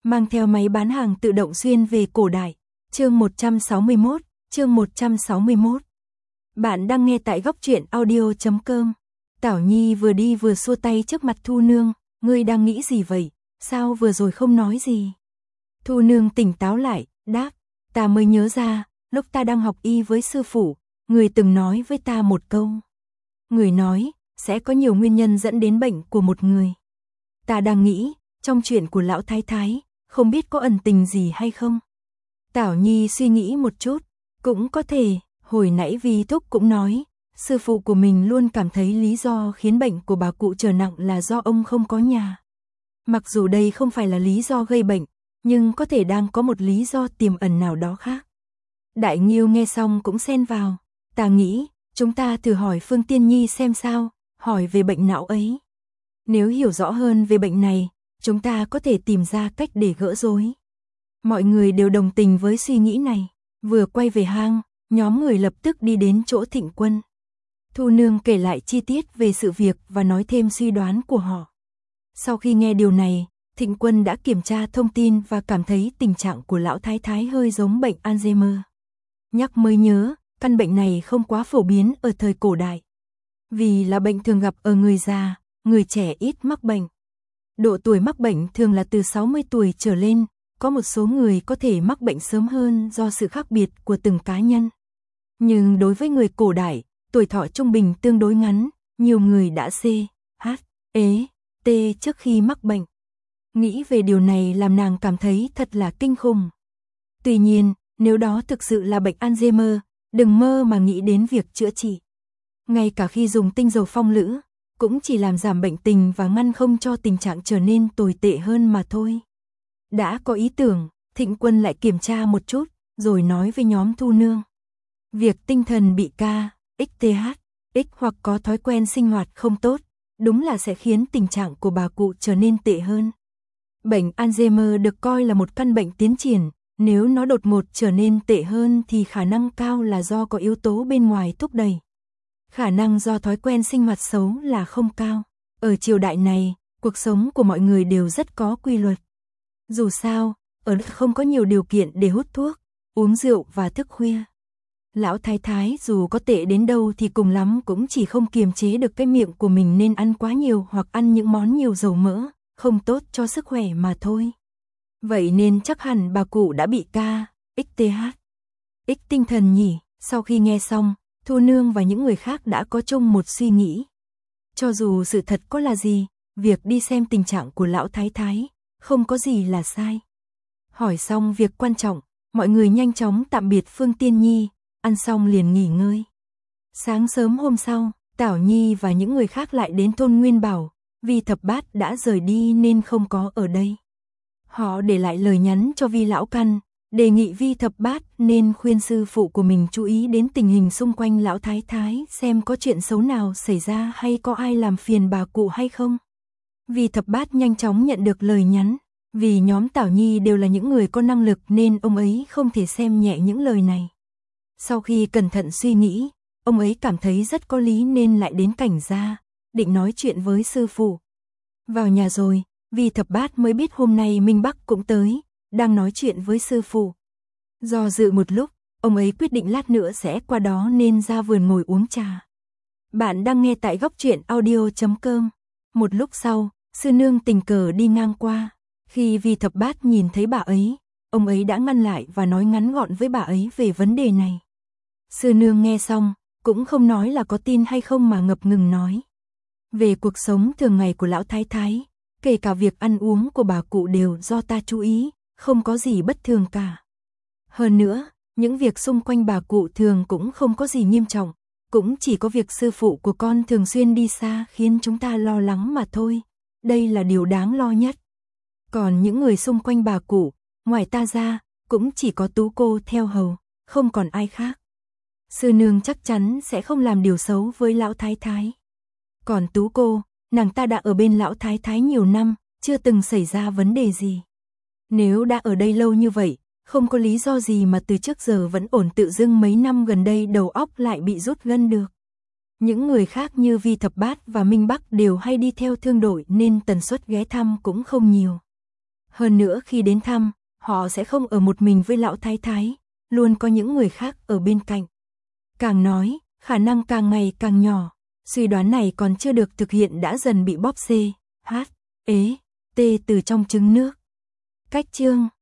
mang theo máy bán hàng tự động xuyên về cổ đại. Chương 161. Bạn đang nghe tại góc truyện audio.com. Tảo Nhi vừa đi vừa xua tay trước mặt Thu Nương, ngươi đang nghĩ gì vậy, sao vừa rồi không nói gì? Thu Nương tỉnh táo lại, đáp, ta mới nhớ ra, lúc ta đang học y với sư phụ, người từng nói với ta một câu. Người nói, sẽ có nhiều nguyên nhân dẫn đến bệnh của một người. Ta đang nghĩ, trong chuyện của lão thái thái, không biết có ẩn tình gì hay không? Tảo Nhi suy nghĩ một chút, cũng có thể, hồi nãy Vi Thúc cũng nói, sư phụ của mình luôn cảm thấy lý do khiến bệnh của bà cụ trở nặng là do ông không có nhà. Mặc dù đây không phải là lý do gây bệnh, nhưng có thể đang có một lý do tiềm ẩn nào đó khác. Đại Nghiêu nghe xong cũng xen vào, ta nghĩ, chúng ta thử hỏi Phương Tiên Nhi xem sao, hỏi về bệnh não ấy. Nếu hiểu rõ hơn về bệnh này, chúng ta có thể tìm ra cách để gỡ rối. Mọi người đều đồng tình với suy nghĩ này. Vừa quay về hang, nhóm người lập tức đi đến chỗ Thịnh Quân. Thu Nương kể lại chi tiết về sự việc và nói thêm suy đoán của họ. Sau khi nghe điều này, Thịnh Quân đã kiểm tra thông tin và cảm thấy tình trạng của lão thái thái hơi giống bệnh Alzheimer. Nhắc mới nhớ, căn bệnh này không quá phổ biến ở thời cổ đại. Vì là bệnh thường gặp ở người già, người trẻ ít mắc bệnh. Độ tuổi mắc bệnh thường là từ 60 tuổi trở lên, có một số người có thể mắc bệnh sớm hơn do sự khác biệt của từng cá nhân. Nhưng đối với người cổ đại, tuổi thọ trung bình tương đối ngắn, nhiều người đã T trước khi mắc bệnh. Nghĩ về điều này làm nàng cảm thấy thật là kinh khủng. Tuy nhiên, nếu đó thực sự là bệnh Alzheimer, đừng mơ mà nghĩ đến việc chữa trị. Ngay cả khi dùng tinh dầu phong lữ, cũng chỉ làm giảm bệnh tình và ngăn không cho tình trạng trở nên tồi tệ hơn mà thôi. Đã có ý tưởng, Thịnh Quân lại kiểm tra một chút, rồi nói với nhóm Thu Nương. Việc tinh thần bị KXTH hoặc có thói quen sinh hoạt không tốt, đúng là sẽ khiến tình trạng của bà cụ trở nên tệ hơn. Bệnh Alzheimer được coi là một căn bệnh tiến triển, nếu nó đột ngột trở nên tệ hơn thì khả năng cao là do có yếu tố bên ngoài thúc đẩy. Khả năng do thói quen sinh hoạt xấu là không cao. Ở triều đại này, cuộc sống của mọi người đều rất có quy luật. Dù sao, ở đây không có nhiều điều kiện để hút thuốc, uống rượu và thức khuya. Lão thái thái dù có tệ đến đâu thì cùng lắm cũng chỉ không kiềm chế được cái miệng của mình nên ăn quá nhiều hoặc ăn những món nhiều dầu mỡ, không tốt cho sức khỏe mà thôi. Vậy nên chắc hẳn bà cụ đã bị KXTH tinh thần nhỉ. Sau khi nghe xong, Thu Nương và những người khác đã có chung một suy nghĩ. Cho dù sự thật có là gì, việc đi xem tình trạng của lão thái thái, không có gì là sai. Hỏi xong việc quan trọng, mọi người nhanh chóng tạm biệt Phương Tiên Nhi, ăn xong liền nghỉ ngơi. Sáng sớm hôm sau, Tảo Nhi và những người khác lại đến thôn Nguyên Bảo, vì Thập Bát đã rời đi nên không có ở đây. Họ để lại lời nhắn cho Vi Lão Căn, đề nghị Vi Thập Bát nên khuyên sư phụ của mình chú ý đến tình hình xung quanh lão thái thái xem có chuyện xấu nào xảy ra hay có ai làm phiền bà cụ hay không. Vi Thập Bát nhanh chóng nhận được lời nhắn, vì nhóm Tảo Nhi đều là những người có năng lực nên ông ấy không thể xem nhẹ những lời này. Sau khi cẩn thận suy nghĩ, ông ấy cảm thấy rất có lý nên lại đến Cảnh Gia, định nói chuyện với sư phụ. Vào nhà rồi, Vi Thập Bát mới biết hôm nay Minh Bắc cũng tới, đang nói chuyện với sư phụ. Do dự một lúc, ông ấy quyết định lát nữa sẽ qua đó nên ra vườn ngồi uống trà. Bạn đang nghe tại góc truyện audio.com. Một lúc sau, sư nương tình cờ đi ngang qua. Khi Vi Thập Bát nhìn thấy bà ấy, ông ấy đã ngăn lại và nói ngắn gọn với bà ấy về vấn đề này. Sư nương nghe xong, cũng không nói là có tin hay không mà ngập ngừng nói. Về cuộc sống thường ngày của lão thái thái, kể cả việc ăn uống của bà cụ đều do ta chú ý, không có gì bất thường cả. Hơn nữa, những việc xung quanh bà cụ thường cũng không có gì nghiêm trọng, cũng chỉ có việc sư phụ của con thường xuyên đi xa khiến chúng ta lo lắng mà thôi. Đây là điều đáng lo nhất. Còn những người xung quanh bà cụ, ngoài ta ra, cũng chỉ có Tú cô theo hầu, không còn ai khác. Sư nương chắc chắn sẽ không làm điều xấu với lão thái thái. Còn Tú cô, nàng ta đã ở bên lão thái thái nhiều năm, chưa từng xảy ra vấn đề gì. Nếu đã ở đây lâu như vậy, không có lý do gì mà từ trước giờ vẫn ổn, tự dưng mấy năm gần đây đầu óc lại bị rút gân được. Những người khác như Vi Thập Bát và Minh Bắc đều hay đi theo thương đội nên tần suất ghé thăm cũng không nhiều. Hơn nữa khi đến thăm, họ sẽ không ở một mình với lão thái thái, luôn có những người khác ở bên cạnh. Càng nói, khả năng càng ngày càng nhỏ, suy đoán này còn chưa được thực hiện đã dần bị bóp C, H, ế, T từ trong trứng nước. Cách chương